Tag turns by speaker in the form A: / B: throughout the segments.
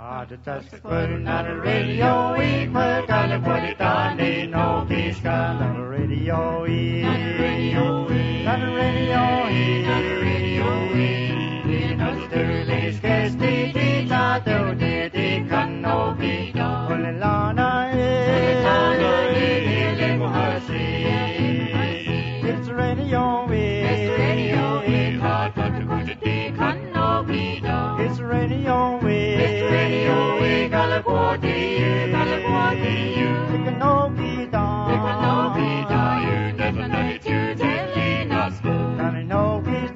A: Radio E, Mercalipolitani, no Pisca, Radio E, Radio E, Radio E, Radio E, Nasterlis, Gesti, Tita, Dodi, Canopita, Olelana E, Lemohasi. It's Radio E, it's Radio E, hard but to go to the Canopita. It's Radio E, it's Radio E, Galaguati, Ticanopita, you never know to telling us. Canopita,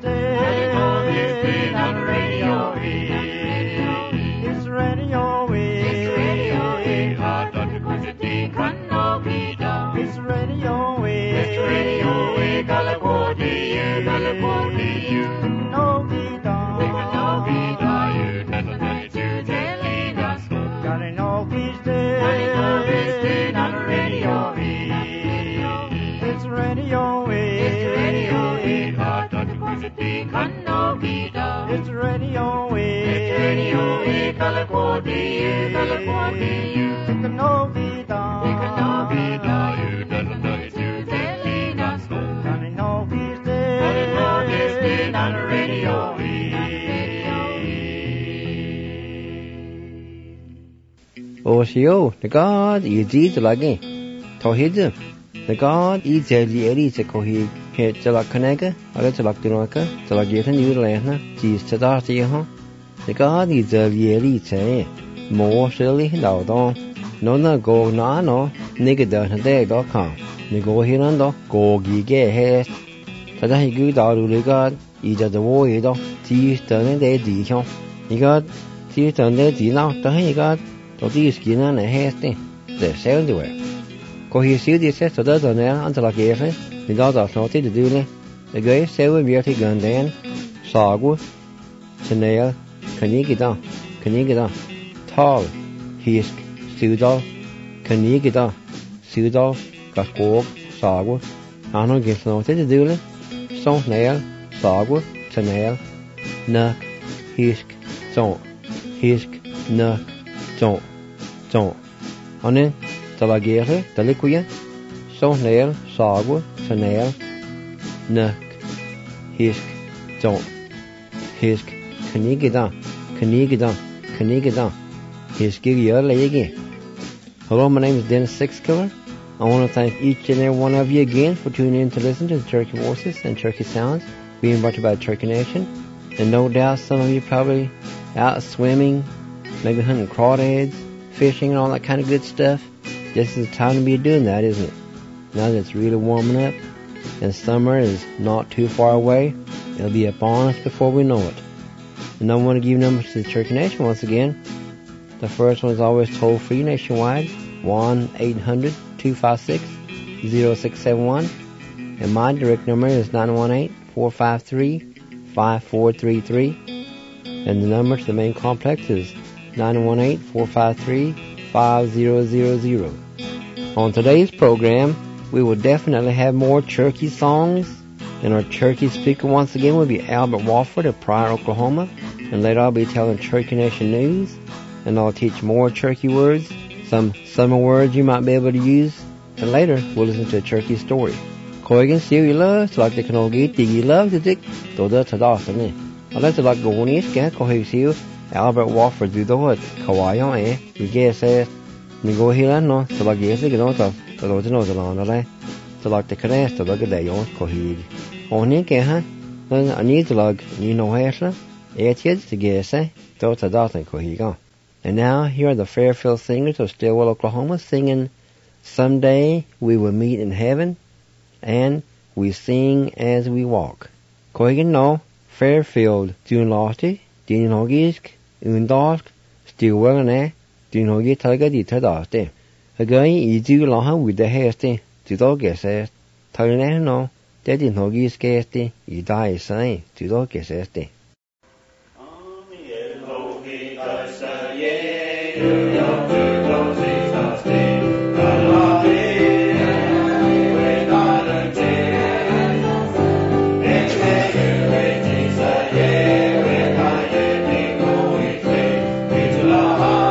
A: on Radio E. It's Radio E, it's Radio E, hard not to go to the Canopita. It's Radio E, it's Radio E, Galaguati, you Ticanopita, you never know to telling us. Canopita, on Radio E. It's Radio E, it's Radio E, hard not to go to the Canopita. It's Radio E, it's Radio E, Galaguati, you Ticanopita, you never know to telling us. Canopita, on Radio E.
B: Oshio, the God is the lagi. Tohid, the God is the Eddie Sekohi, hit Jalakanego, Alakalaka, Jalagatan Ulana, Cheese Tadarti, the God is the Elite, more silly, Dowdon, Nona go no, nigga.com, Nigo Hirando, go gige hair. Tadahi good out of the God, either the war, Cheese turning their deacon. You got Cheese turn their deal now, the God. Då de skinnan hästen det ser det väl kohi siu de ses då då när antala gefe vi då snart det dule det går ser vi till ganden sagu snäll kanigida tal hisk sudal kanigida sudal kaskog sagu ano ge snart det dule så snäll sagu snäll nak hisk så hisk nak John. Anne, talagere, talikuya, sonel, sagu, sanel, nak, hisk, John. Hisk, kanigida, hisk, legi. Hello, my name is Dennis Sixkiller. I want to thank each and every one of you again for tuning in to listen to the Turkey Voices and Turkey Sounds being brought to you by Turkey Nation. And no doubt some of you probably out swimming, maybe hunting crawdads, fishing and all that kind of good stuff. This is the time to be doing that, isn't it? Now that it's really warming up and summer is not too far away, it'll be upon us before we know it. And I want to give numbers to the Turkey Nation once again. The first one is always toll free nationwide, 1-800-256-0671. And my direct number is 918-453-5433. And the number to the main complex is 918-453-5000. On today's program, we will definitely have more Cherokee songs, and our Cherokee speaker once again will be Albert Wofford of Pryor, Oklahoma, and later I'll be telling Cherokee Nation news, and I'll teach more Cherokee words, some summer words you might be able to use, and later we'll listen to a Cherokee story. Koigan siu love like the Kanogi, Digi love the dick, do the Tadasani. I'd like to like go on east, get Kohig Albert Wofford do the what? Kawaii, we guess it. We go here no, so like yes, you know, the Lord knows along the way. So like the crest of the day on Kohig. Only can, then I need to log, you know, Hessler, 8 years to guess, thoughts a dot and Kohig. And now here are the Fairfield Singers of Stillwell, Oklahoma, singing Someday We Will Meet in Heaven, and We Sing As We Walk. Kohig no, Fairfield, June Lottie, Dean Hogisk, Undalk, Stillwell and Dean Hogi Talga di Tadate. Again, you do long with the hasty, to dog guess it. Talgan no, that in Hogisk gasty, you die saying, to dog guess it.
A: La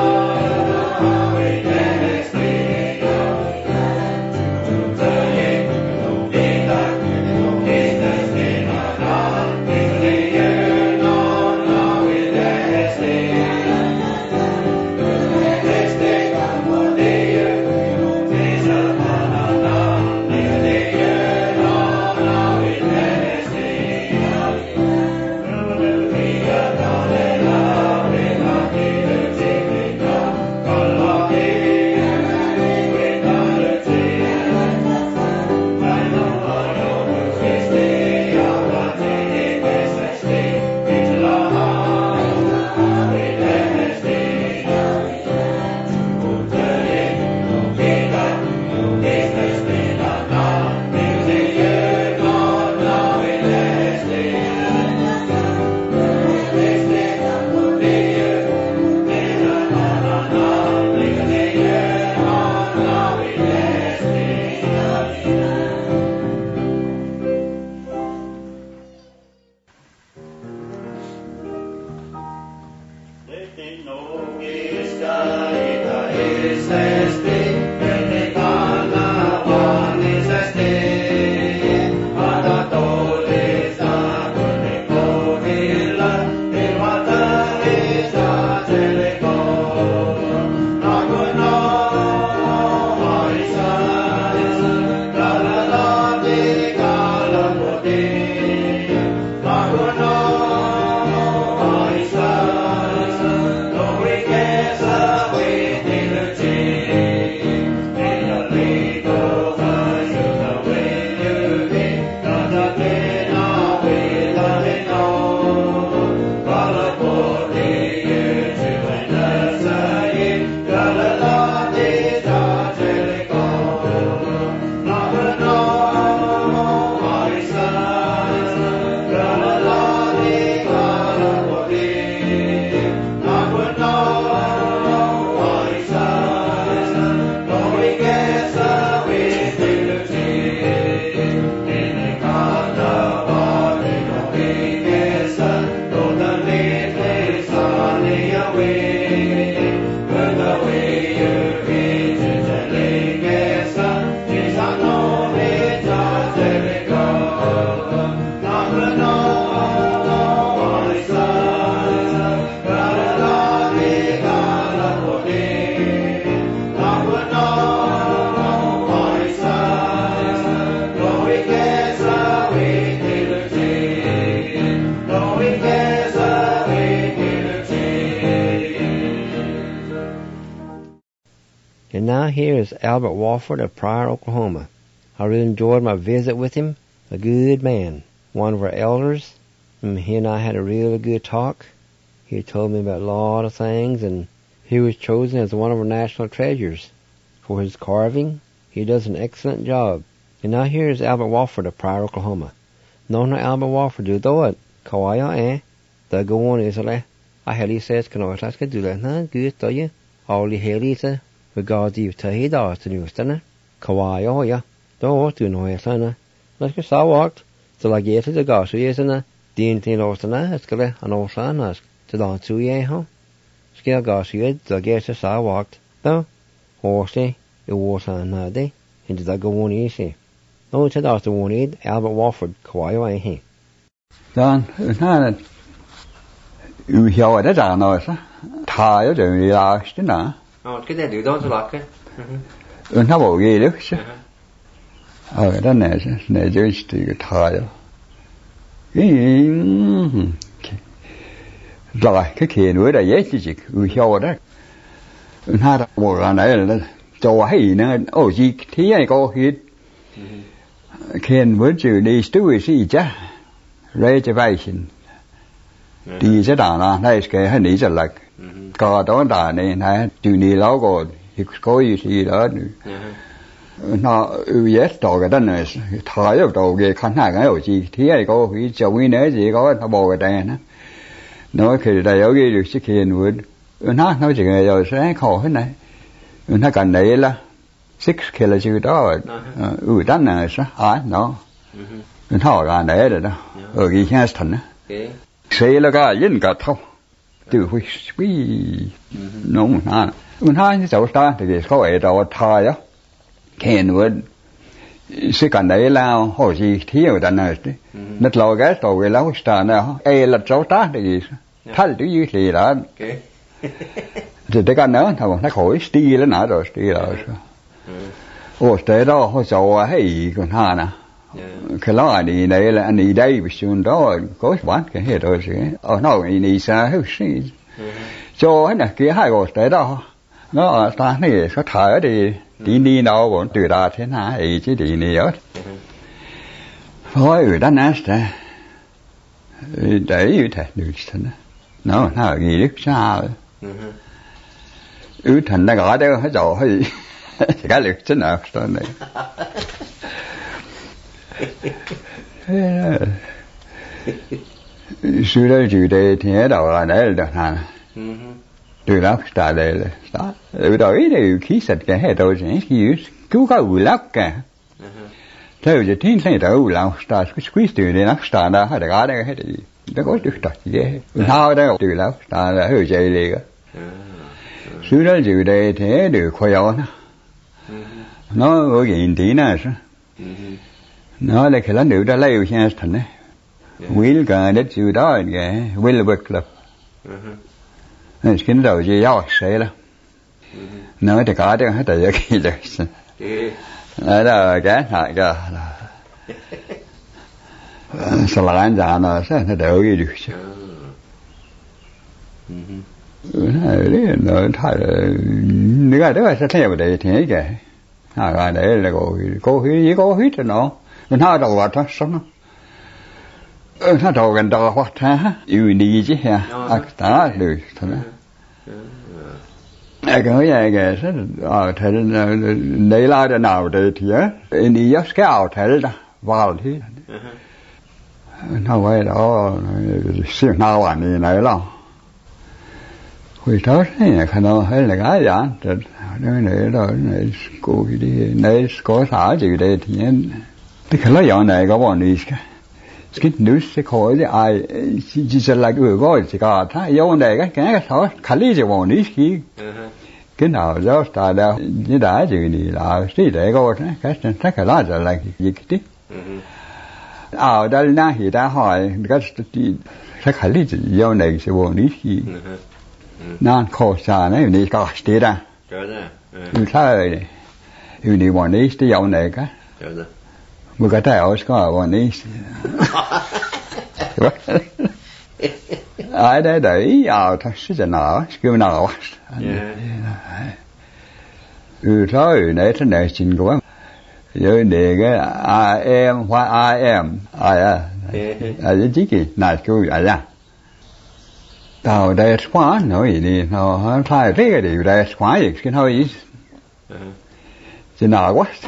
B: And now here is Albert Walford of Pryor, Oklahoma. I really enjoyed my visit with him. A good man. One of our elders. And he and I had a really good talk. He told me about a lot of things, and he was chosen as one of our national treasures for his carving. He does an excellent job. And now here is Albert Walford of Pryor, Oklahoma. Nona Albert Walford do it. Kawaya the go on is a I heli says can I ask do that na good to you. All the heli to regard you to he does to you stand. Kawaya ya. Do to no sana. Let's get so walked. So like yet the gas is na din tin ostana skale an osana to don to ye huh. Scale gas you the get so walked. No. Horsey it was on na day into the go on easy. No to the one need Albert Walford Kawaya he.
C: Dann na u hiểu đã ra nói sao thay rồi là thế nào
B: cái này điều đó tôi lạc cái
C: nó bảo gì đấy chứ đó này chơi cái thay rồi cái kia nữa là dễ chứ u hiểu đó nó đã bảo là này là cho hay nữa ô gì thế này có hit khen với chữ đi study gì chứ reservation đi sẽ đàn là này cái hay nghĩ là có đó đàn này này từ đi lâu rồi có gì đó nó yes đồ cái đó này thay ở đồ cái khán giả cái gì thế này có cái chồng ấy nữa gì có nó bò cái này nó khi đây ở cái được sự kiện với nó chỉ ngày rồi sẽ khổ hết này nó cần đấy là 6 kg chữ đó đó này sao nó nó là đấy rồi đó ở cái nhà thành á xây là cái yên cả thâu từ huy nó mình hai như cháu ta thì có ấy đó thay á khen với sự cần đấy là hồi gì thiếu đàn này nết lo cái tàu cái lão ta nào ấy là cháu ta thì thay tự như thì đó thì cái nữa thằng nó khỏi steel nó nã rồi steel rồi ồ thế đó họ cháu hay còn ha nè cái đó anh này là anh đây bị xuống đó có bán cái hết rồi chứ nó anh xa hết gì cho hết nè kia hai cái thế đó nó ta này có thở thì đi đâu bọn từ đó thế nào ấy chứ đi nhiều thôi ở đó nè để như thế được thế nó gì đức sao thành ra gọi đây hết rồi hay cái lực thế nào đó này sự đó chủ đề thì ở đầu là đấy là được hả từ đó trả lời là đó từ đó ý thì khí sạch cái hệ tôi sẽ cứu cái ủ lắc cả thế rồi thì thế đó ủ lắc ta squeeze từ đây lắc ta đó hay là cái đấy hết thì nó có được thật gì thế nào đó từ lắc ta là hơi chạy đi cái Sư đó dự đề thế được khoa dạo nó ở hiện tí nè sao nó là cái lá nữ đã lấy cho thành đấy will cả đất chữ đó cái will work lập nên cái đầu gì giáo sẽ là nó thì có được hết rồi cái gì đó là cái này cái sao là anh già nó sẽ nó đỡ gì được chứ nó thay nữa đó sẽ theo để thế cái để là cô hít cho nó mình nói đầu vào thôi sống nó đầu gần đầu hoặc ha yêu đi chứ ha đó được thôi cái này cái rất thế đây là để nào để thì đi giáo cái ảo thế đó vào thì nó vậy đó siêu nào anh này lo hồi đó này khả năng hay là cái gì này đó này cô đi này có xã gì đây thì cái khả năng này có bọn đi cái nước sẽ khỏi ai chỉ là cái gọi chỉ có thay dấu này cái số khả lý gì bọn đi cái nào giáo ta đâu như đã gì thì là cái để coi cái khả năng là gì cái đây na thì ta hỏi cái khả lý gì dấu này sẽ bọn đi nan khó xa này đi có gì ra sai đi bọn đi cái dấu này cái một cái tay ở có bọn đi ai đấy đấy thật sự là kêu nào thôi này thế này xin của rồi để cái I am what I am cái gì này kêu ra tao đây xóa nói gì nó thay cái điều đây xóa gì cái thôi chỉ nào quá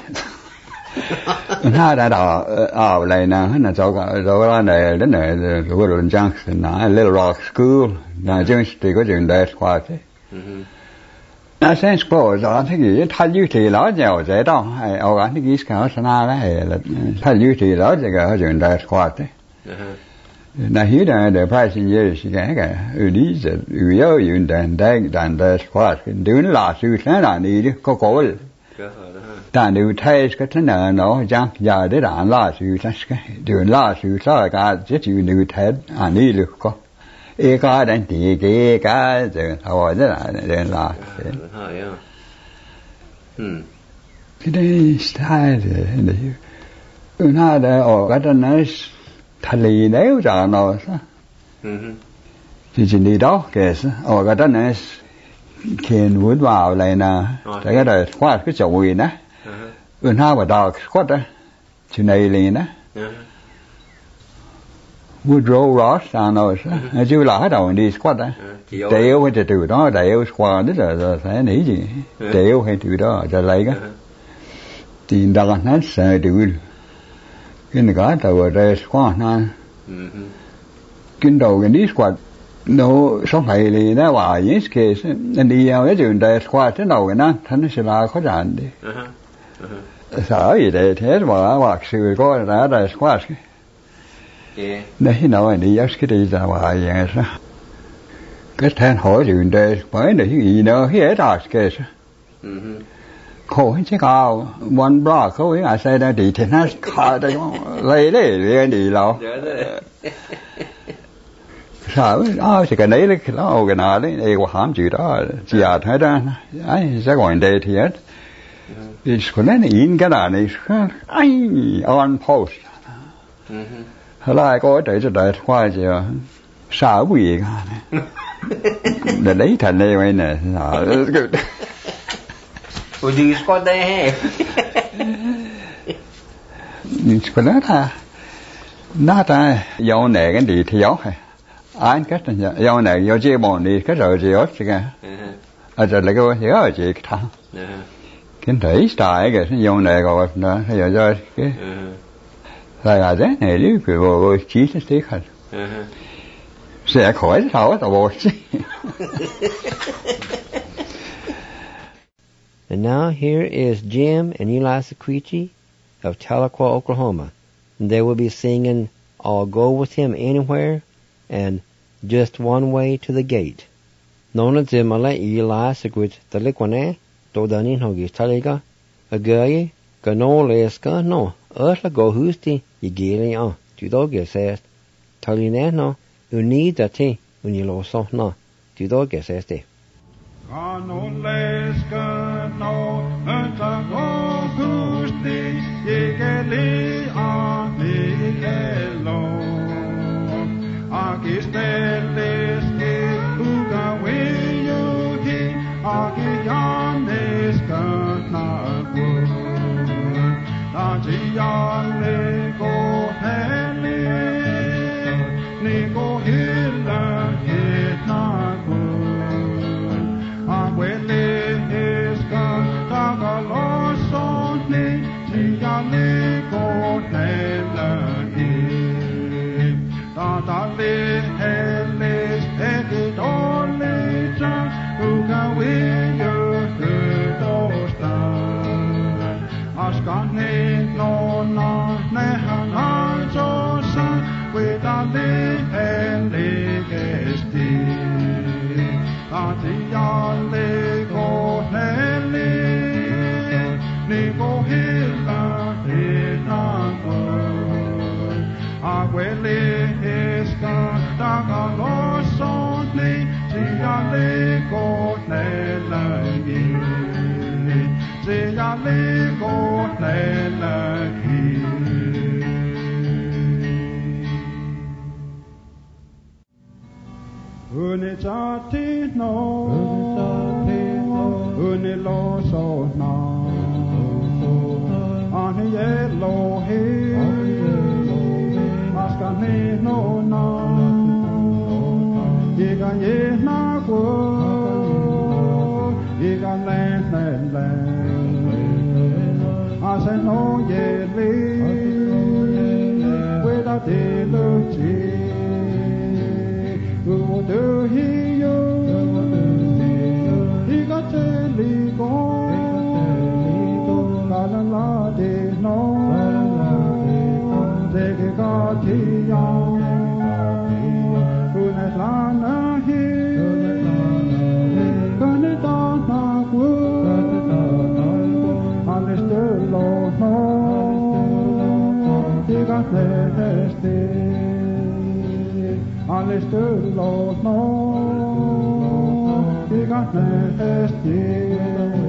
C: nó đã đào lại nè nó cho cái này đến này rồi lên trang nó Little Rock School là chương thì có trường đại khoa thế nó sẽ có rồi thế gì thay như thì nó nhiều dễ đâu hay ở cái gì cái sana đấy là thay như thì nó thì cái trường đại khoa thế na hiểu là để phải xin gì cái đi giờ yếu đàn đại khoa đến là sư thế là đi có cổ ta đều thấy cái thế nào nó chẳng giờ để làm là sự cái điều là sự sao cả chỉ chịu đều thấy anh đi được có cái đến thì cái giờ họ rất là cái đấy sai rồi nó đã ở cái đó nó thay nếu ra nó chỉ đi đó cái ở cái đó nó khiên vốn vào lại nè cái đó khoa cái chỗ gì nè ha và đào khoa đó chuyện này liền nè Woodrow Ross nó chứ là đầu đi khoa đó đều hay từ đó đều khoa đó là phải nghĩ gì đều hay từ đó cho lấy cái thì đang nói sợ từ cái này có tàu ra khoa na cái đầu cái đi khoa nó sống phải thì nó vào những cái anh đi vào cái trường đại khoa thế nào cái nó thành sẽ là khó giản đi sợ gì để thế mà hoặc sự có đã đại khoa đấy nào anh đi giáo cái đi ra ngoài vậy sao cái thằng hỏi trường đại mới để cái gì nữa hết rồi cái khổ chứ cao one bra khổ ấy ai say đây thì nó khó đây lấy đấy đi lâu sao chỉ cái đấy đấy nó cái nào đấy ai có hám chữ đó chỉ thấy ra ấy sẽ gọi đây thì hết thì cái này in cái nào này ai on post lại có để cho đại khoa gì sao gì cả để lấy thành đây vậy nè
B: ủa gì có đây
C: cái đó là nó ta dạo này cái gì thì dấu hay anh cách là dạo này dạo chơi bọn đi cái rồi gì hết kìa giờ lại cái gì ở chị thằng cái đấy tại cái dạo này rồi nó giờ cho cái là thế này đi cái bộ chỉ sẽ tiếc hơn sẽ khỏi sao tao bộ chứ.
B: And now here is Jim and Eli Sequici of Tahlequah, Oklahoma. And they will be singing I'll Go With Him Anywhere and Just One Way to the Gate. Nona Zimala Eli Seguit the Liquane, Dodanin Hogis Taliga, a gay, Ganoleska, no, Earthla go Husti, Yigili on, Tudoga says, Talinano, Unidati, Uniloso, no, Tudoga says they.
A: Ganoleska, no, Untago Husti, Yigili on the Elo, Agistelis. Agiyanes kanagun, Ajiyale go heli, Nigo hila hitnagun, Agwele iskan tagalosoni, Jiyale go helagi, Tatale helis egidole chan, Ugawe Askane no na nehana josa wedale elegesti Atiyale go nele Nigo hila hinago Agwele eska tagalosone Tiyale go nele Tiyale go Unitati no, uniloso na, ani Elohe, askane no na, iga ye na go, iga len, ase no ye le, weda de luchi. Do he yo? He got teligo, la la la de no, take a gatia, Unetlana he, Ganetana wood, Alistair Lord no, he got tested. Alistair Lord no, he got tested.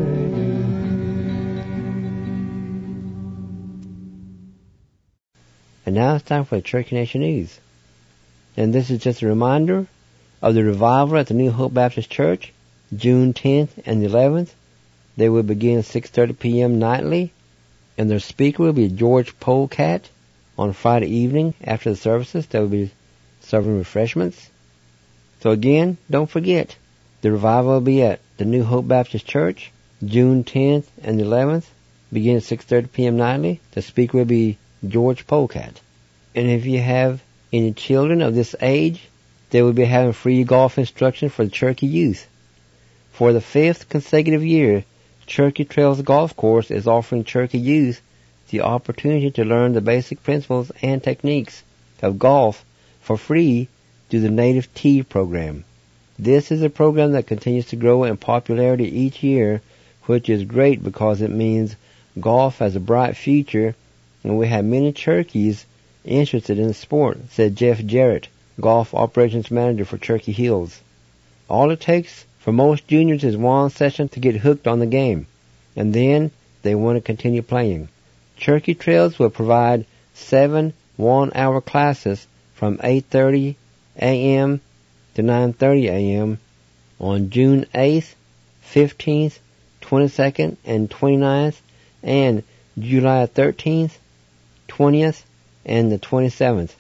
B: And now it's time for the Cherokee Nation News. And this is just a reminder of the revival at the New Hope Baptist Church, June 10th and 11th. They will begin 6:30 p.m. nightly, and their speaker will be George Polecat. On Friday evening after the services, they will be serving refreshments. So again, don't forget, the revival will be at the New Hope Baptist Church, June 10th and 11th, beginning at 6:30 p.m. nightly. The speaker will be George Polecat. And if you have any children of this age, they will be having free golf instruction for the Cherokee youth. For the 5th consecutive year, Cherokee Trails Golf Course is offering Cherokee youth the opportunity to learn the basic principles and techniques of golf for free through the Native Tea program. This is a program that continues to grow in popularity each year, which is great because it means golf has a bright future, and we have many Cherokees interested in the sport, said Jeff Jarrett, Golf Operations Manager for Cherokee Hills. All it takes for most juniors is one session to get hooked on the game, and then they want to continue playing. Cherokee Trails will provide 7 one-hour classes from 8:30 a.m. to 9:30 a.m. on June 8th, 15th, 22nd, and 29th, and July 13th, 20th, and the 27th.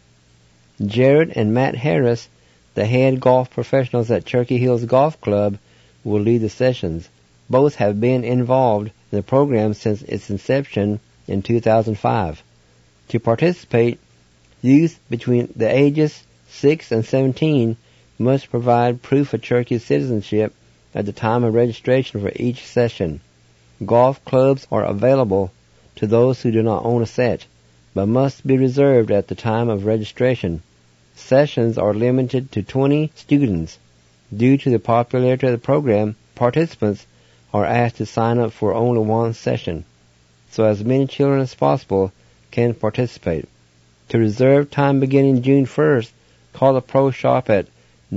B: Jared and Matt Harris, the head golf professionals at Cherokee Hills Golf Club, will lead the sessions. Both have been involved in the program since its inception in 2005. To participate, youth between the ages 6 and 17 must provide proof of Cherokee citizenship at the time of registration for each session. Golf clubs are available to those who do not own a set, but must be reserved at the time of registration. Sessions are limited to 20 students. Due to the popularity of the program, participants are asked to sign up for only one session, so as many children as possible can participate. To reserve time beginning June 1st, call the Pro Shop at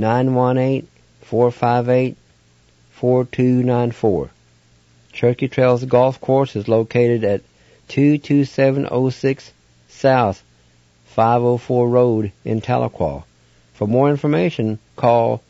B: 918-458-4294. Turkey Trails Golf Course is located at 22706 South 504 Road in Tahlequah. For more information, call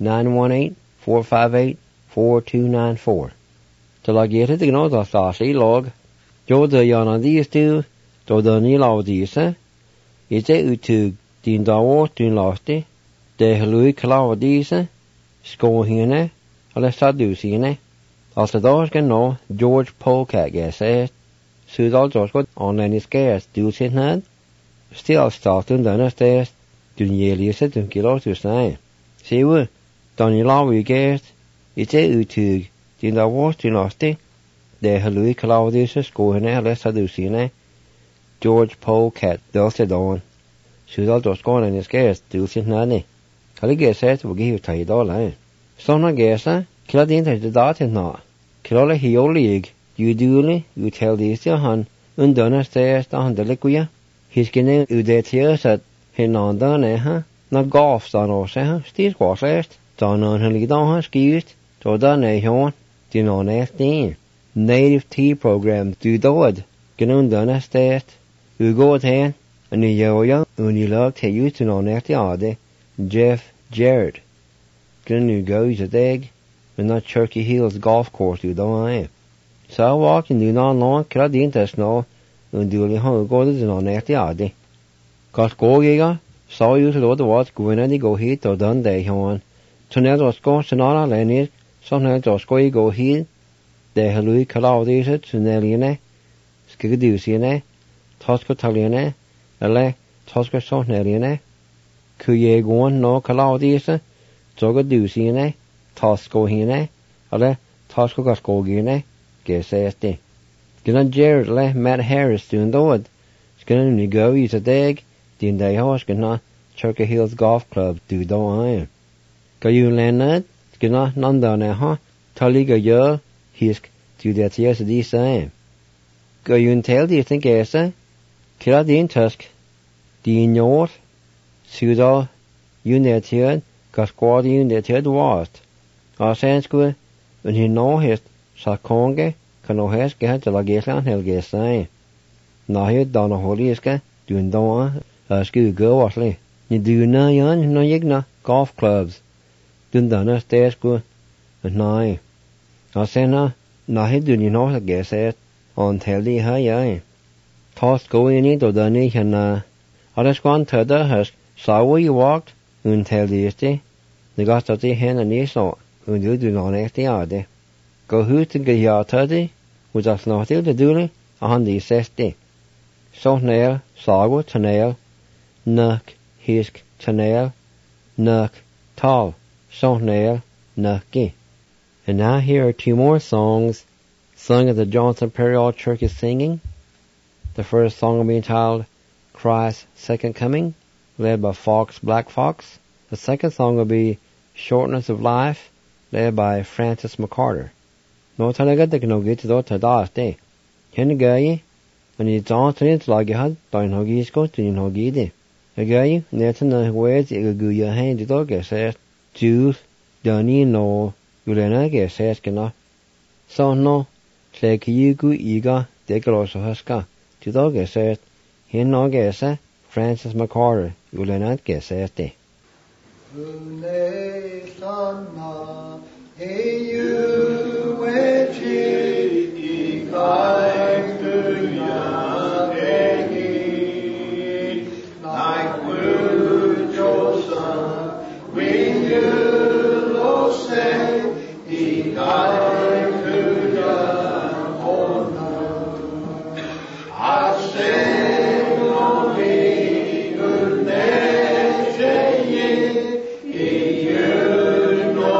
B: 918-458-4294. Til å gjøre det nå da staslig log, jo det gjerne distu, då det nye lavdise, ikke utug din davåt din lavste, det helui klavdise, skåhine, eller sadusine. Altså da skal nå George Polecat gæse, sudal jorskot online skæres du sin had, still starten denne sted, du njelise du kilo du snai. Sivu, Donny Lawi gæst, ikke utug din davåt din lavste, det helui klavdise, skåhine, eller sadusine. George Polecat, dølse dagen. Sudal jorskot online skæres du sin hadni. Kalli gæse til å give tag i dag. Sånne gæse, killa din til datin nå. Killa hiolig, juduli, uteldise han, undønne stedst han delikuja. Hiskene udetjøsat, hinandane ha, na gafstan også, stilskåslest, da han lidan skrivit, da dan hon, din honest Native Tea Program, du død, genundønne stedst, ugått hen, en joja, unilag til ut til honest ade, Jeff Jarrett. Gnu goes a deg, and not Turkey Hills Golf Course du da So walking du non long, kradin til snow, and duly hung go to the honest ade. Got go giga, saw you to the what going go hit or done day hon. Tonight was go to nona lenir, sometimes was go hit, de halui kalaudise, tuneline, skigudusine, tosco taliene, ele, tosco soneriene, kuye goan no kalaudise, Zoga dusine, Tosco hine, eller Tosco gaskogine, gesesti. Gina Jared le Matt Harris doing dood. Skina ni go use a dag, din day horse gina Turkey Hills Golf Club do do Go you lenad, skina nandane ha, taliga yo, hisk do that yes di same. Go you tell do you think esa? Kira din tusk, din yor, sudo, you net here. Gasquadian det hed vart. Asenskue, en hin no hest, sa konge, kan no hest gehat til lageslan helgesai. Nahet dana holiske, du en doa, sku go wasli. Ni du na yan no yigna golf clubs. Dun dana stesku, en nai. Asena, nahet du ni no geset, on teldi ha yai. Toss go in it or dani hana. Alesquan tada has, saw where you walked, unteldisti, the gastati hen and niso, do non estiade. Go hoot and gayatadi, was a snotil the duli, on the sesti. So nail, sago, tanail, nuck, hisk, tanail, nuck, tall, so nail, nucky. And now here are two more songs sung at the Johnson Imperial Church is singing. The first song will be entitled Christ's Second Coming, led by Black Fox. The second song will be Shortness of Life, led by Francis McCarter. No talaga de no get to daste. Hen gayi, and you don't need to like had, don't hogies go to hogide. A gayi, net in the words you go your hand to dog says, Jews, Donny no, you lenna says cannot. So no, like you go eager, de grosso huska, to dog says, hen no guessa, Francis McCarter, you lenna says de.
A: No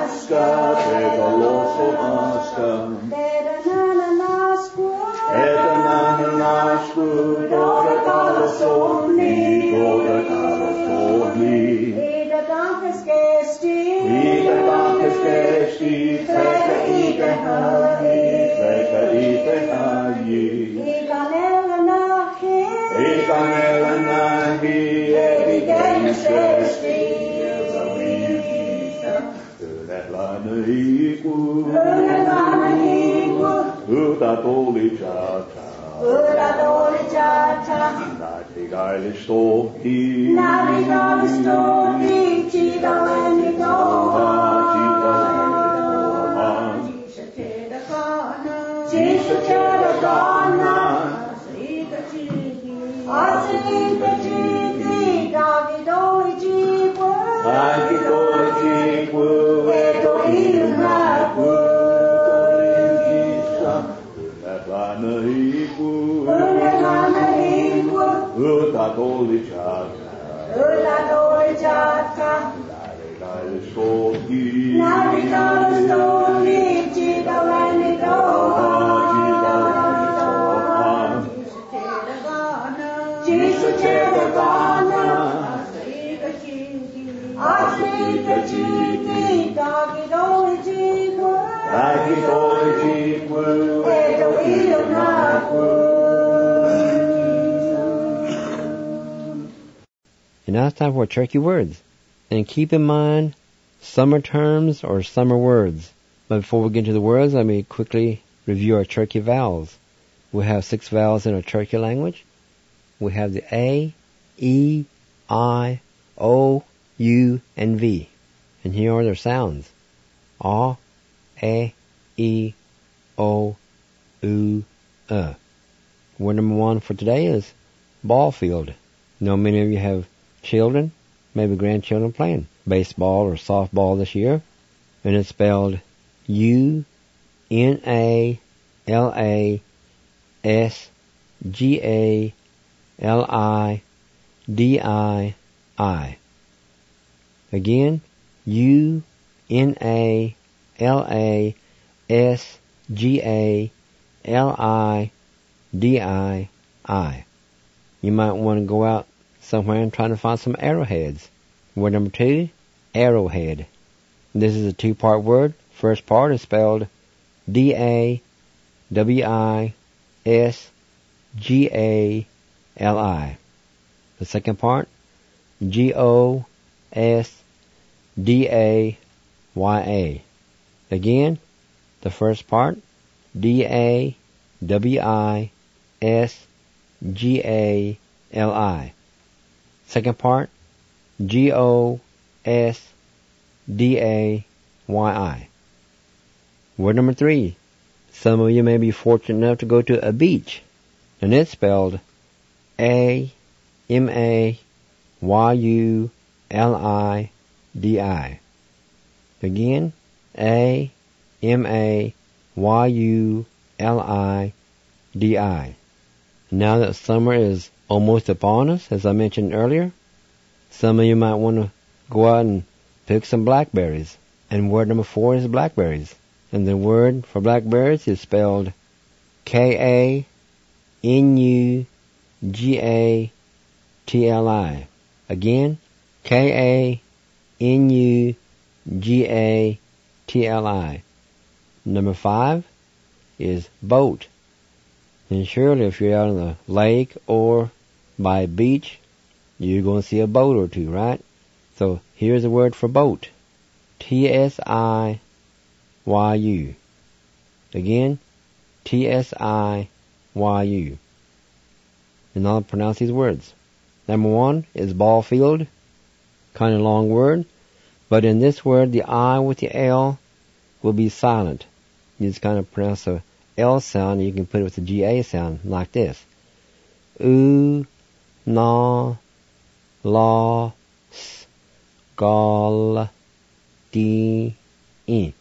A: Aska, Tegaloso Aska, Etananasku, Dora Kalasoni, Dora Kalasoni, Ida Dankeskesti, Teka Ite Hayi, Teka Ite Hayi, Ikanela Nahi, Evigeneskesti, Lana Hiku, Uta Toli Chata, Natigaili Stoki, Chida Lenikoha, Jisha Chedagana, Asita Chiti, Dagidoi Jibu, Edo Ilnaku, Lana Hiku, Uta Toli Chata, Natigaili Stoki, Chida Lenikoha, Jisha Chedagana, Asita Chiti, Dagidoi Jibu, Edo Ilnaku.
B: And now it's time for Turkey words. And keep in mind summer terms or summer words. But before we get into the words, let me quickly review our Turkey vowels. We have 6 vowels in our Turkey language. We have the A, E, I, O, U, and V. And here are their sounds. A, E, I, O, U, Word number 1 for today is ball field. I know many of you have children, maybe grandchildren playing baseball or softball this year. And it's spelled U-N-A-L-A-S-G-A-L-I-D-I-I. Again, U-N-A-L-A-S-G-A-L-I-D-I-I. You might want to go out somewhere and try to find some arrowheads. Word number 2, arrowhead. This is a 2-part word. First part is spelled D-A-W-I-S-G-A-L-I. The second part, G-O-S-D-A-Y-A. Again, the first part, D-A-W-I-S-G-A-L-I. Second part, G-O-S-D-A-Y-I. Word number 3. Some of you may be fortunate enough to go to a beach, and it's spelled A-M-A-Y-U-L-I-D-I. Again, A-M-A-Y-U-L-I-D-I. Now that summer is almost upon us, as I mentioned earlier, some of you might want to go out and pick some blackberries. And word number 4 is blackberries. And the word for blackberries is spelled K-A-N-U-G-A-T-L-I. Again, K-A-N-U-G-A-T-L-I. Number 5 is boat. And surely if you're out on the lake or by a beach, you're going to see a boat or two, right? So here's the word for boat. T-S-I-Y-U. Again, T-S-I-Y-U. And I'll pronounce these words. Number 1 is ball field. Kind of long word. But in this word, the I with the L will be silent. You just kind of pronounce the L sound, and you can put it with the G-A sound, like this. U, na, la, s, gal, di, I.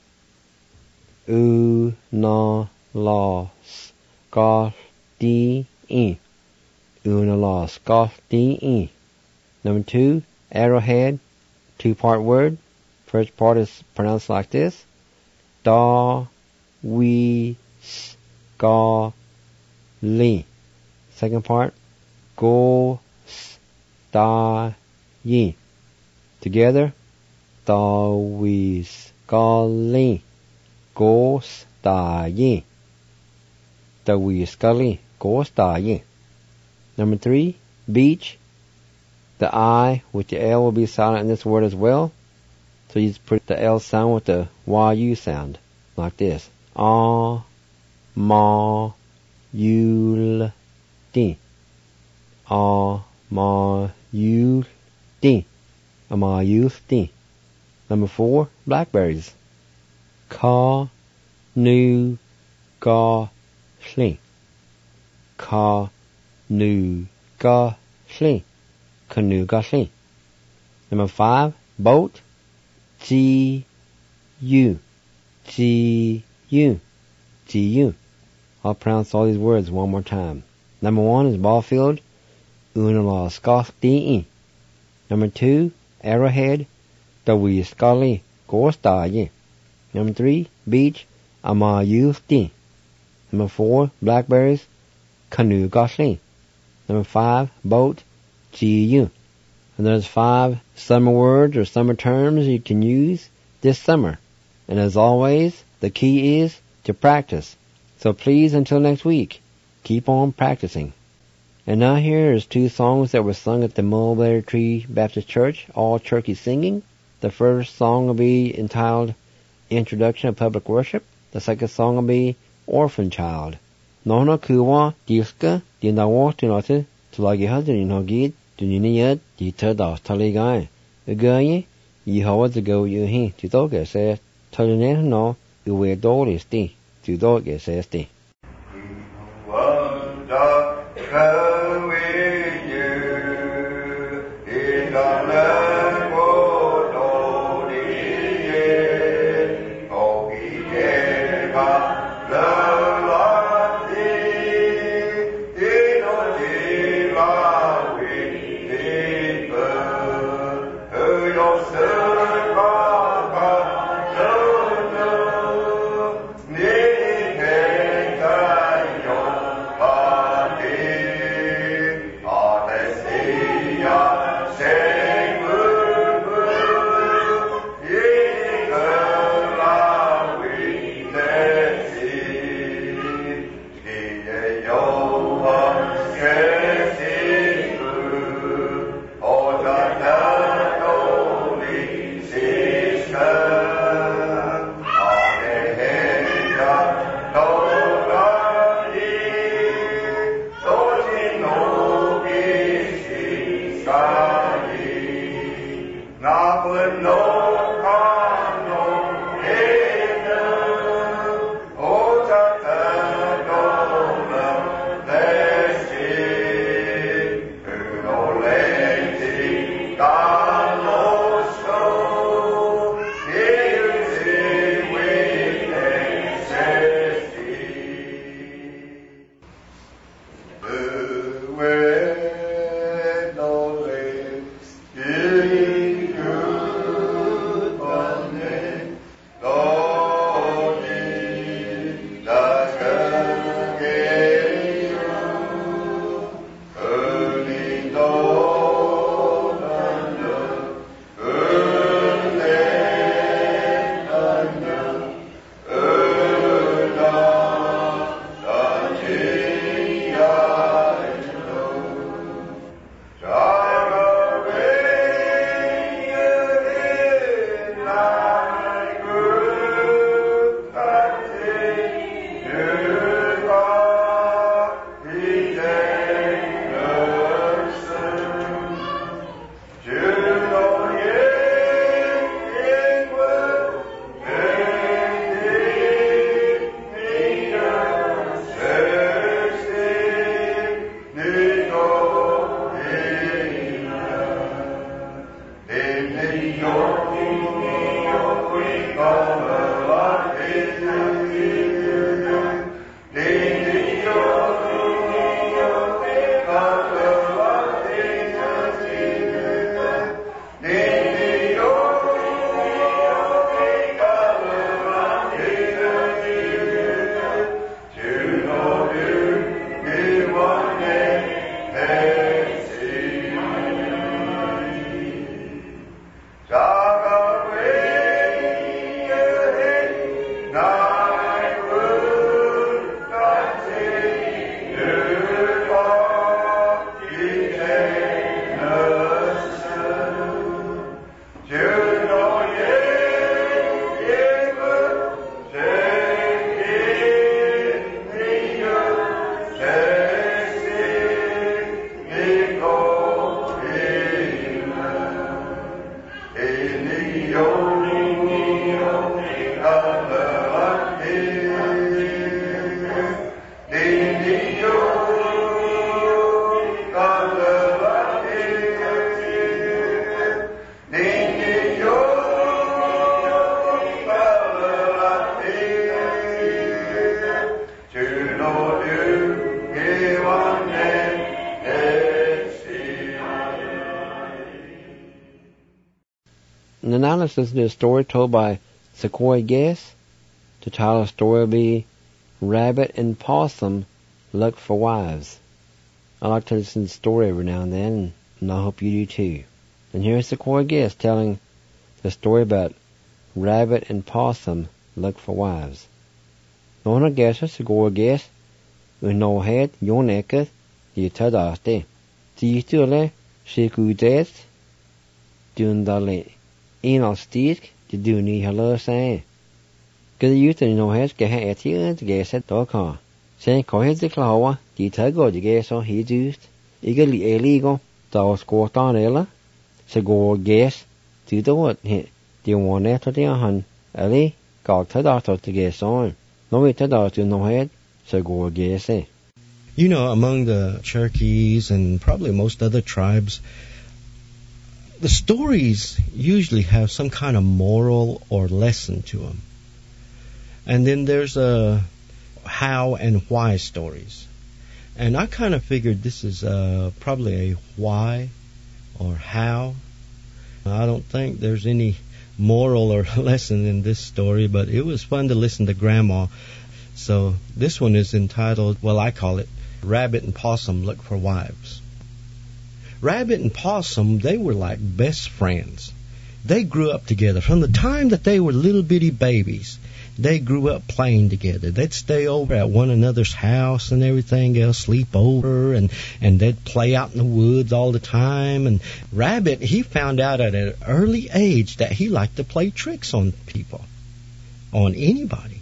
B: U, na, la, s, gal, di, I. U, na, la, s, gal, di, I. Number 2, arrowhead, 2-part word. First part is pronounced like this. Da, we, ska, li. Second part. Go, sta, yi. Together. Da, we, ska, li. Go, sta, yi. Da, we, ska, li. Go, sta, yi. Number 3. Beach. The I with the L will be silent in this word as well. So you just put the L sound with the YU sound. Like this. Ah, ma, yul, di. Ah, ma, yul, di. Ma, yul, di. Number 4. Blackberries. Ka, nu, ga, shli. Ka, nu, ga, shli. Canoe gashli. Number 5. Boat. G-U. G-U. G-U. I'll pronounce all these words one more time. Number 1 is ball field. Unala skoth D-E. Number 2. Arrowhead. W skali. Gorstaye. Number 3. Beach. Ama youth D. Number 4. Blackberries. Canoe gashli. Number 5. Boat. G-U. And there's 5 summer words or summer terms you can use this summer. And as always, the key is to practice. So please, until next week, keep on practicing. And now here is 2 songs that were sung at the Mulberry Tree Baptist Church, all turkey singing. The first song will be entitled Introduction of Public Worship. The second song will be Orphan Child. Nohna kuwa diska dinawo tunate tulagi hadrin hogid duniyad ditada taligai. Ugaye Yehovah to go you he to doge says Talinan no uwe dolis di to doge says di.
A: Hey,
B: now let's listen to a story told by Sequoia Guess. The title of the story will be Rabbit and Possum Look for Wives. I like to listen to the story every now and then, and I hope you do too. And here's Sequoia Guess telling the story about Rabbit and Possum Look for Wives. Nona Guess Sequoia Guess with no head, your neck, the Tadaste. See to le, she could death, doing the late. In our stick, the dooney hello say. Good youth and no heads get at you to guess at the car. Saying, call his the claw, the tuggo the guess or he used. Eagerly illegal, thou squat on Ella. So go guess to the what hit. The one after the hun, Ellie, got Tadata to guess on. No way Tadata no head, so go guess eh.
D: You know, among the Cherokees and probably most other tribes, the stories usually have some kind of moral or lesson to them. And then there's how and why stories. And I kind of figured this is probably a why or how. I don't think there's any moral or lesson in this story, but it was fun to listen to Grandma. So this one is entitled, well, I call it Rabbit and Possum Look for Wives. Rabbit and Possum, they were like best friends. They grew up together. From the time that they were little bitty babies, they grew up playing together. They'd stay over at one another's house and everything else, sleep over, and they'd play out in the woods all the time. And Rabbit, he found out at an early age that he liked to play tricks on people, on anybody.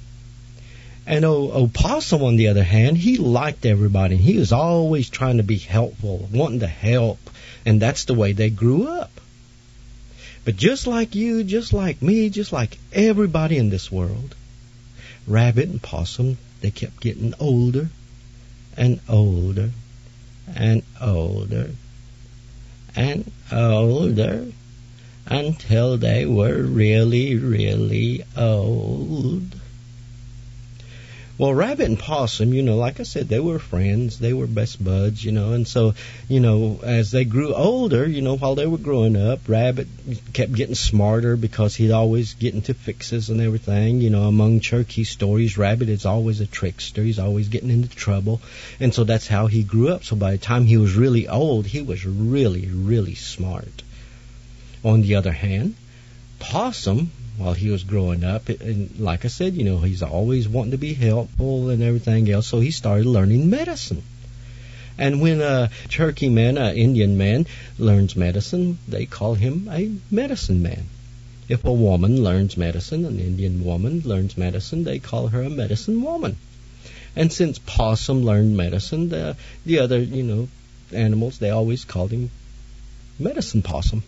D: And Possum, on the other hand, he liked everybody. He was always trying to be helpful, wanting to help. And that's the way they grew up. But just like you, just like me, just like everybody in this world, Rabbit and Possum, they kept getting older and older and older and older until they were really, really old. Well, Rabbit and Possum, like I said, they were friends. They were best buds, and so, as they grew older, while they were growing up, Rabbit kept getting smarter because he'd always get into fixes and everything. Among Cherokee stories, Rabbit is always a trickster. He's always getting into trouble. And so that's how he grew up. So by the time he was really old, he was really, really smart. On the other hand, Possum, while he was growing up, and like I said, he's always wanting to be helpful and everything else, so he started learning medicine. And when a Cherokee man, an Indian man, learns medicine, they call him a medicine man. If a woman learns medicine, an Indian woman learns medicine, they call her a medicine woman. And since Possum learned medicine, the other, animals, they always called him Medicine Possum.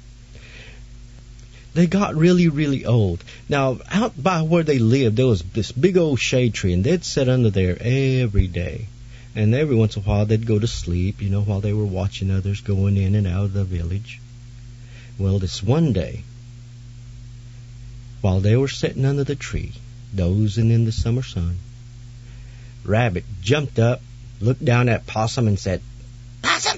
D: They got really, really old. Now, out by where they lived, there was this big old shade tree, and they'd sit under there every day. And every once in a while, they'd go to sleep, while they were watching others going in and out of the village. Well, this one day, while they were sitting under the tree, dozing in the summer sun, Rabbit jumped up, looked down at Possum, and said, "Possum,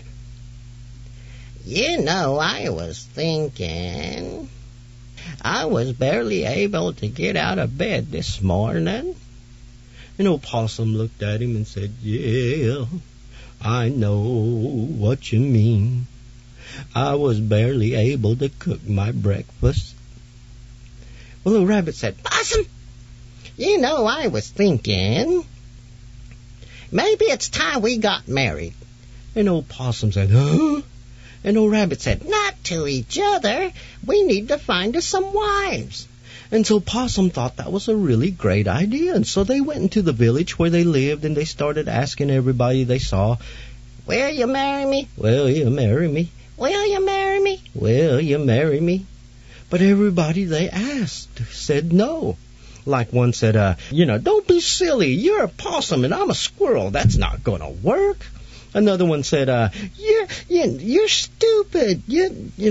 D: I was thinking. I was barely able to get out of bed this morning." And Possum looked at him and said, "Yeah, I know what you mean. I was barely able to cook my breakfast." Well, Rabbit said, "Possum, I was thinking, maybe it's time we got married." And Possum said, "Huh?" And Rabbit said, "Not to each other. We need to find us some wives." And so Possum thought that was a really great idea. And so they went into the village where they lived, and they started asking everybody they saw, "Will you marry me? Will you marry me? Will you marry me? Will you marry me?" But everybody they asked said no. Like one said, "Don't be silly. You're a possum and I'm a squirrel. That's not going to work." Another one said, "You're stupid.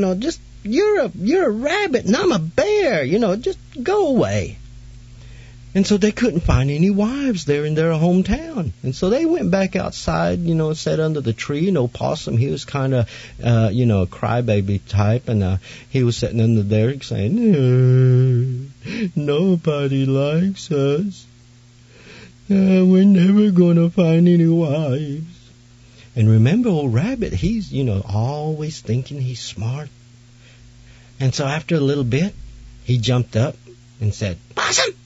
D: You're a rabbit and I'm a bear. Just go away." And so they couldn't find any wives there in their hometown. And so they went back outside, sat under the tree. And old Possum, he was kind of, a crybaby type. And he was sitting under there saying, nobody likes us. We're never going to find any wives. And remember, old Rabbit, he's, always thinking he's smart. And so after a little bit, he jumped up and said, Possum!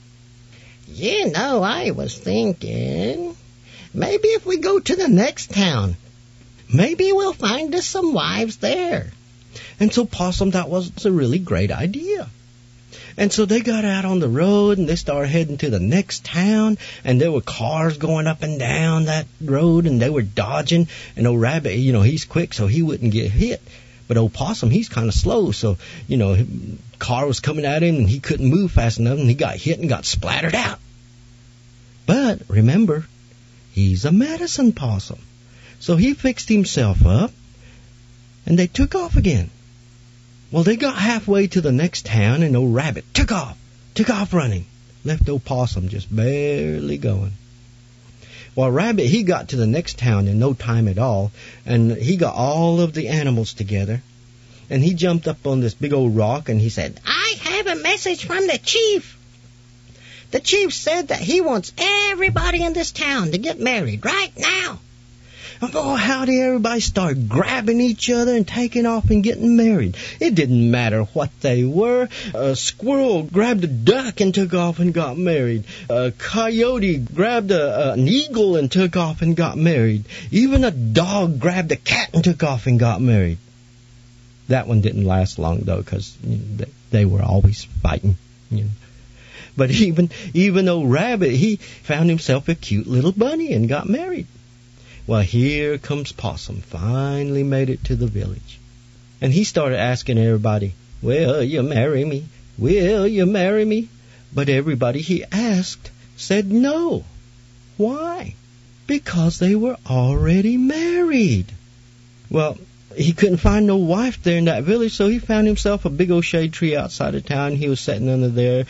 D: I was thinking, maybe if we go to the next town, maybe we'll find us some wives there. And so Possum thought was a really great idea. And so they got out on the road and they started heading to the next town, and there were cars going up and down that road and they were dodging. And old Rabbit, he's quick so he wouldn't get hit. But old Possum, he's kind of slow, so, car was coming at him and he couldn't move fast enough and he got hit and got splattered out. But remember, he's a medicine possum. So he fixed himself up and they took off again. Well, they got halfway to the next town and old Rabbit took off running. Left old Possum just barely going. Well, Rabbit, he got to the next town in no time at all, and he got all of the animals together, and he jumped up on this big old rock, and he said, I have a message from the chief. The chief said that he wants everybody in this town to get married right now. And boy, howdy, everybody started grabbing each other and taking off and getting married. It didn't matter what they were. A squirrel grabbed a duck and took off and got married. A coyote grabbed an eagle and took off and got married. Even a dog grabbed a cat and took off and got married. That one didn't last long, though, because they were always fighting. But even old Rabbit, he found himself a cute little bunny and got married. Well, here comes Possum, finally made it to the village. And he started asking everybody, will you marry me? Will you marry me? But everybody he asked said no. Why? Because they were already married. Well, he couldn't find no wife there in that village, so he found himself a big old shade tree outside of town. He was sitting under there,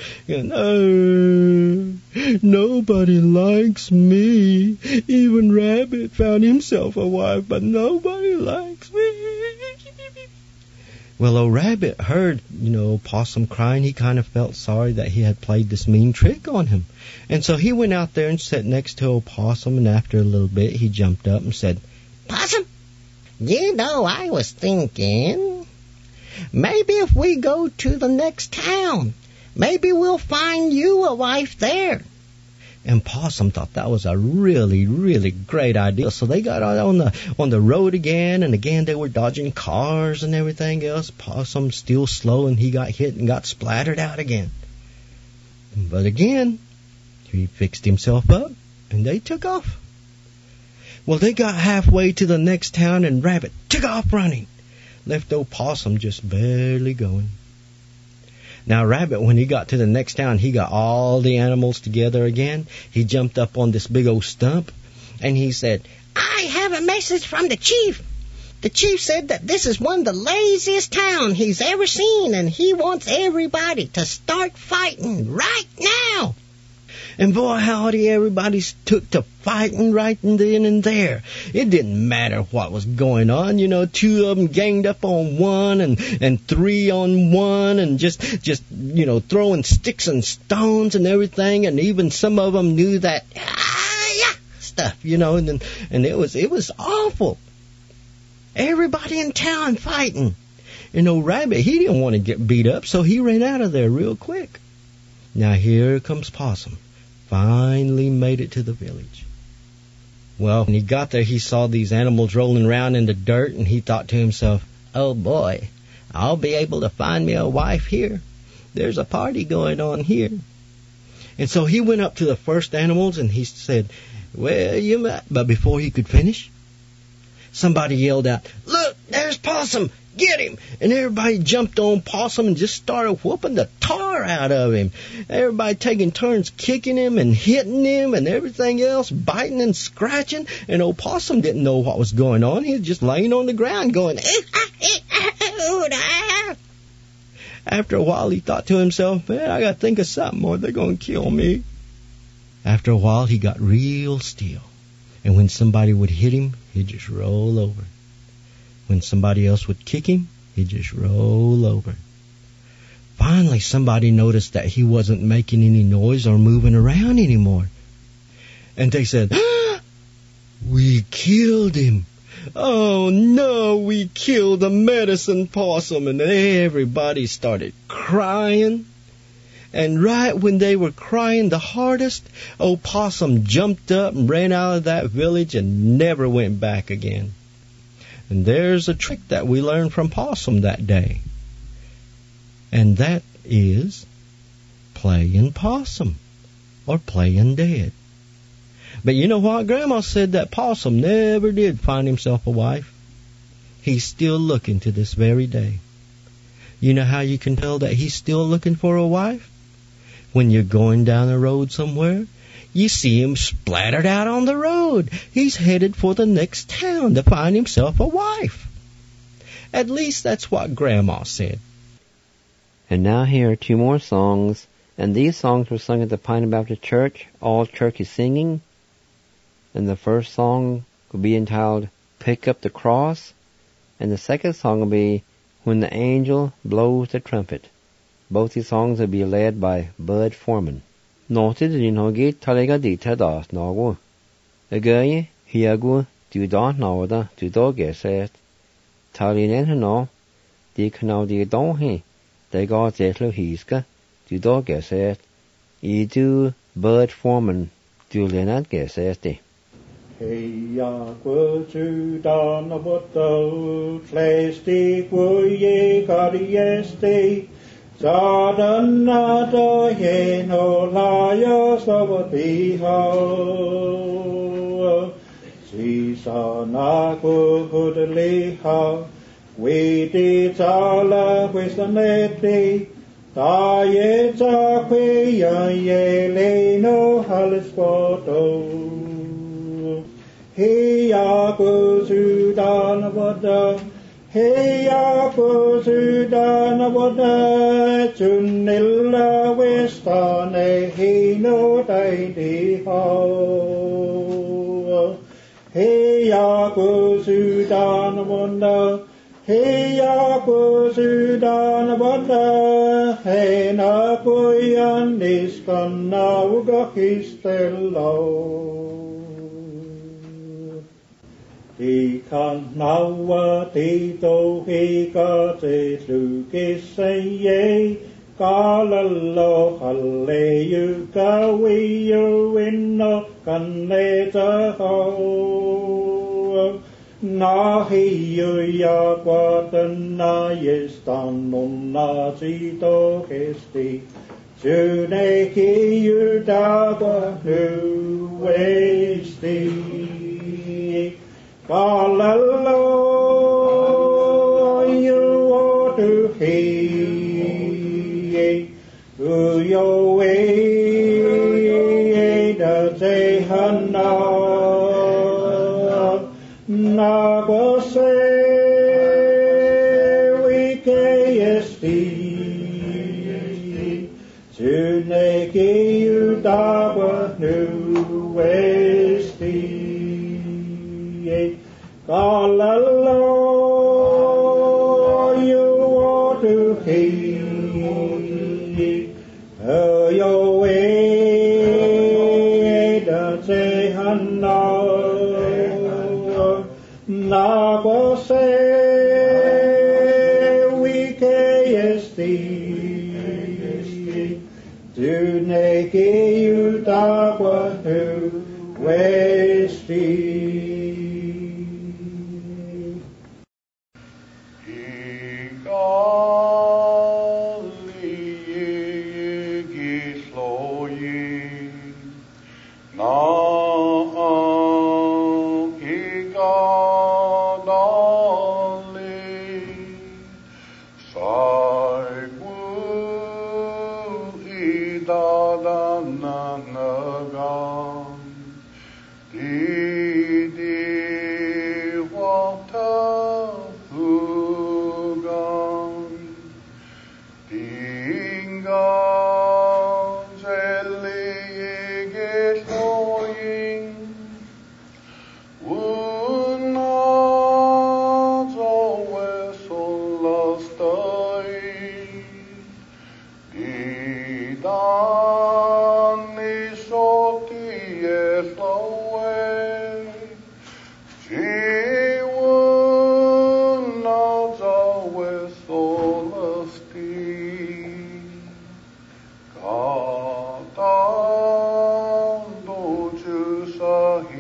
D: nobody likes me. Even Rabbit found himself a wife, but nobody likes me. Well, old Rabbit heard, Possum crying. He kind of felt sorry that he had played this mean trick on him. And so he went out there and sat next to old Possum, and after a little bit, he jumped up and said, Possum! I was thinking, maybe if we go to the next town, maybe we'll find you a wife there. And Possum thought that was a really, really great idea. So they got out on the road again, and again they were dodging cars and everything else. Possum still slow, and he got hit and got splattered out again. But again, he fixed himself up, and they took off. Well, they got halfway to the next town, and Rabbit took off running. Left old Possum just barely going. Now, Rabbit, when he got to the next town, he got all the animals together again. He jumped up on this big old stump, and he said, I have a message from the chief. The chief said that this is one of the laziest towns he's ever seen, and he wants everybody to start fighting right now. And boy, howdy, everybody took to fighting right then and there. It didn't matter what was going on. Two of them ganged up on one and three on one and just throwing sticks and stones and everything. And even some of them knew that stuff, and it was awful. Everybody in town fighting. And old Rabbit, he didn't want to get beat up, so he ran out of there real quick. Now here comes Possum. Finally made it to the village. Well, when he got there, he saw these animals rolling around in the dirt, and he thought to himself, oh boy, I'll be able to find me a wife here. There's a party going on here. And so he went up to the first animals, and he said, but before he could finish, somebody yelled out, look, there's Possum. Get him! And everybody jumped on Possum and just started whooping the tar out of him. Everybody taking turns kicking him and hitting him and everything else, biting and scratching. And old Possum didn't know what was going on. He was just laying on the ground going, After a while, he thought to himself, man, I got to think of something or they're going to kill me. After a while, he got real still. And when somebody would hit him, he'd just roll over. When somebody else would kick him, he'd just roll over. Finally, somebody noticed that he wasn't making any noise or moving around anymore. And they said, "We killed him. Oh, no, we killed the medicine possum." And everybody started crying. And right when they were crying the hardest, old Possum jumped up and ran out of that village and never went back again. And there's a trick that we learned from Possum that day. And that is playing possum or playing dead. But you know what? Grandma said that Possum never did find himself a wife. He's still looking to this very day. You know how you can tell that he's still looking for a wife? When you're going down the road somewhere, you see him splattered out on the road. He's headed for the next town to find himself a wife. At least that's what Grandma said.
B: And now here are 2 more songs, and these songs were sung at the Pioneer Baptist Church, all church is singing. And the first song will be entitled Pick Up the Cross, and the second song will be When the Angel Blows the Trumpet. Both these songs will be led by Bud Foreman. Noted in hogi talega dita das nago. Agaye hiagu du da nawada du doge set. Talinen no di kanau di donhi. They got zetlo hiska du doge set. I do Bud Foreman du lenat gesete.
A: Heia quo da naboto flesti quo ye carieste. Sadana ye no laya savatiha. Sisana kudliha. Vedi tala visaneti. Taye takwe ye leno halispoto. Heya kusudana vada. Heya kusudana vada. Chunilla vestane hino daidiha. Heya kusudana vada. Heya kusudana vada. Hena kuyan niskana ugahistello. He can now tito he got it Lucas say Kalalo halle you go we you in no can later ho na he you ya quatan na yestan non na tito hesti June ki you da who wasty Kalalo, you ought to hear, who your way, the day hana, nagose, we kayesti, tuneki you dawa new westi. Kalalo, you ought to hear, your way, the say hana, nagose, we kayesti, tuneki you dawa who westi.
E: Di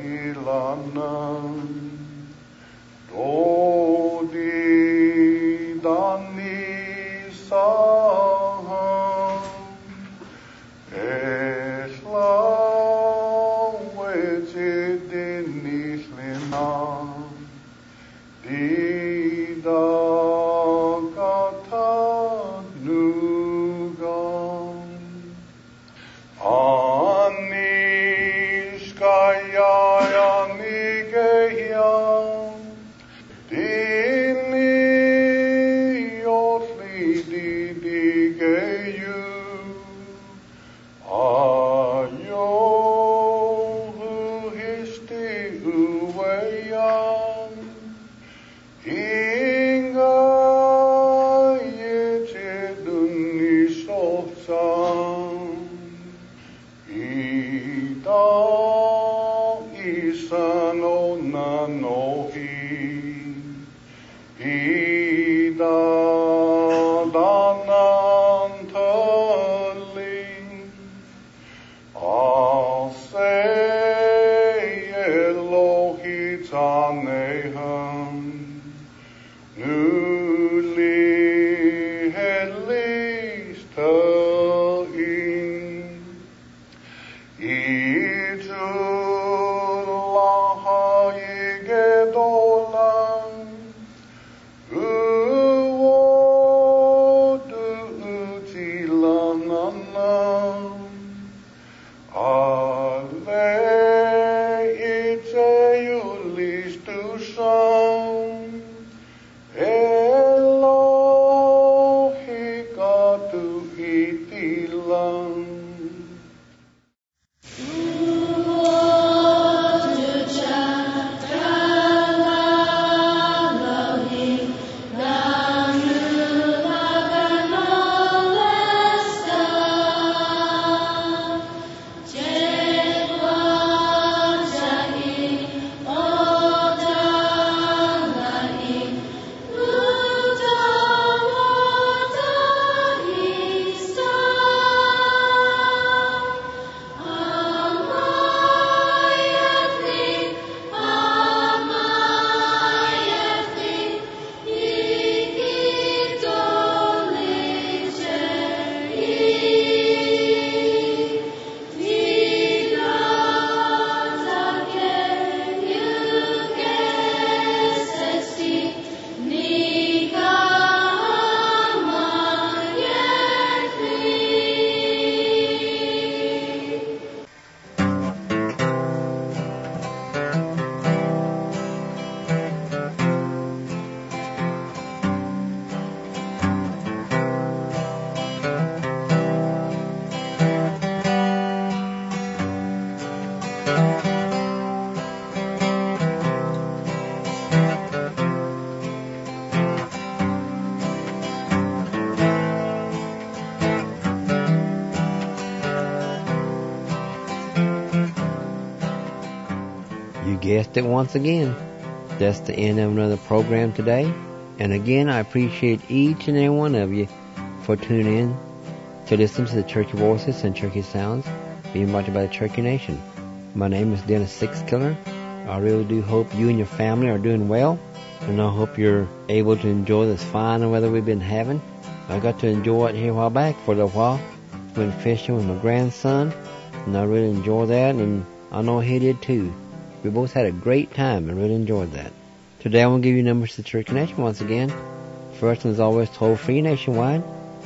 B: Guessed it once again. That's the end of another program today. And again, I appreciate each and every one of you for tuning in to listen to the Cherokee Voices and Cherokee Sounds being brought to you by the Cherokee Nation. My name is Dennis Sixkiller. I really do hope you and your family are doing well, and I hope you're able to enjoy this fine weather we've been having. I got to enjoy it here a while back for a little while. Went fishing with my grandson, and I really enjoyed that, and I know he did too. We both had a great time and really enjoyed that. Today I want to give you numbers to the Cherokee Nation once again. First one is always toll-free nationwide,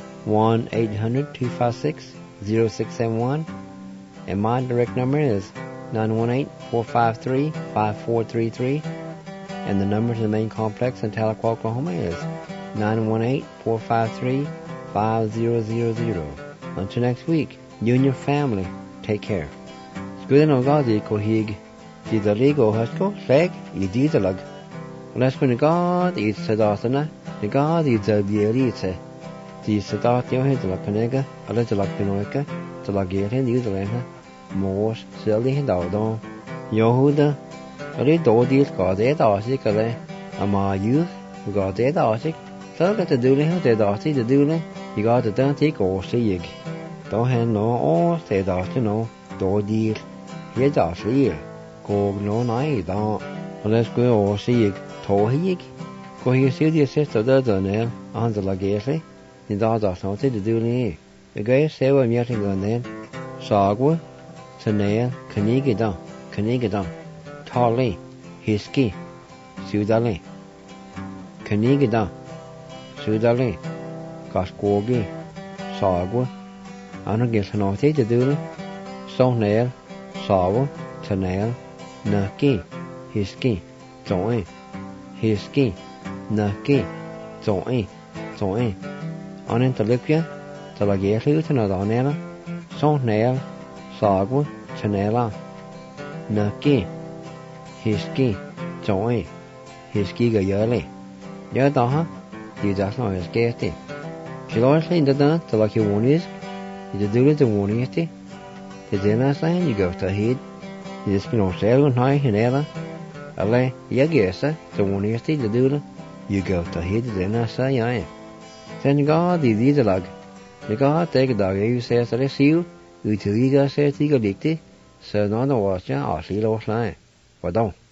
B: 1-800-256-0671. And my direct number is 918-453-5433. And the number to the main complex in Tahlequah, Oklahoma is 918-453-5000. Until next week, you and your family, take care. Skuden og gadi kohig. Didaligo hasko leg ididalag. Let's go to God eat sadatana. The God eats a diarite. The sadat yo hit la canega, a little like pinoica, to la gerin udalena, mors, silly and dawdon. Yohuda, a little deal got dead artic, a ma youth, who got dead artic. So got the dueling, dead artic, the dueling, you got the dantic or see. Don't hand no or say that, no, do deal. Here's our year. cô nó nói đó let's go or see thổ hí cô hi siêu đi xét tới đó nè anhจะละเกะสินี่đóจะสอนที่ดูนี่cái xe vào miệng thì gần nè sao quá thế này cái đó thò lên hiski siêu đó lên cái đó siêu đó lên cả cô cái sao quá anh cái sano thế từ từ sau này sao thế này nè cái hiski rồi hiski nè cái rồi anh em tập luyện chứ tập là ghé thứ thế nào đó nè sau này sao quá thế này là nè cái hiski rồi hiski cái giờ này nhớ đó hả thì giờ nói cái gì chỉ nói là in đó tập là kiểu muốn thì do the warning thì then I say you go to head you just know say luôn nói thế này là ale ya guess the warning thì do đó you go to head then I say yeah then có thì đi là để có tới cái đời yêu xe sẽ xíu người thử cái xe thì có liệt thế sợ nó đâu chứ ở xí lâu lại vào đâu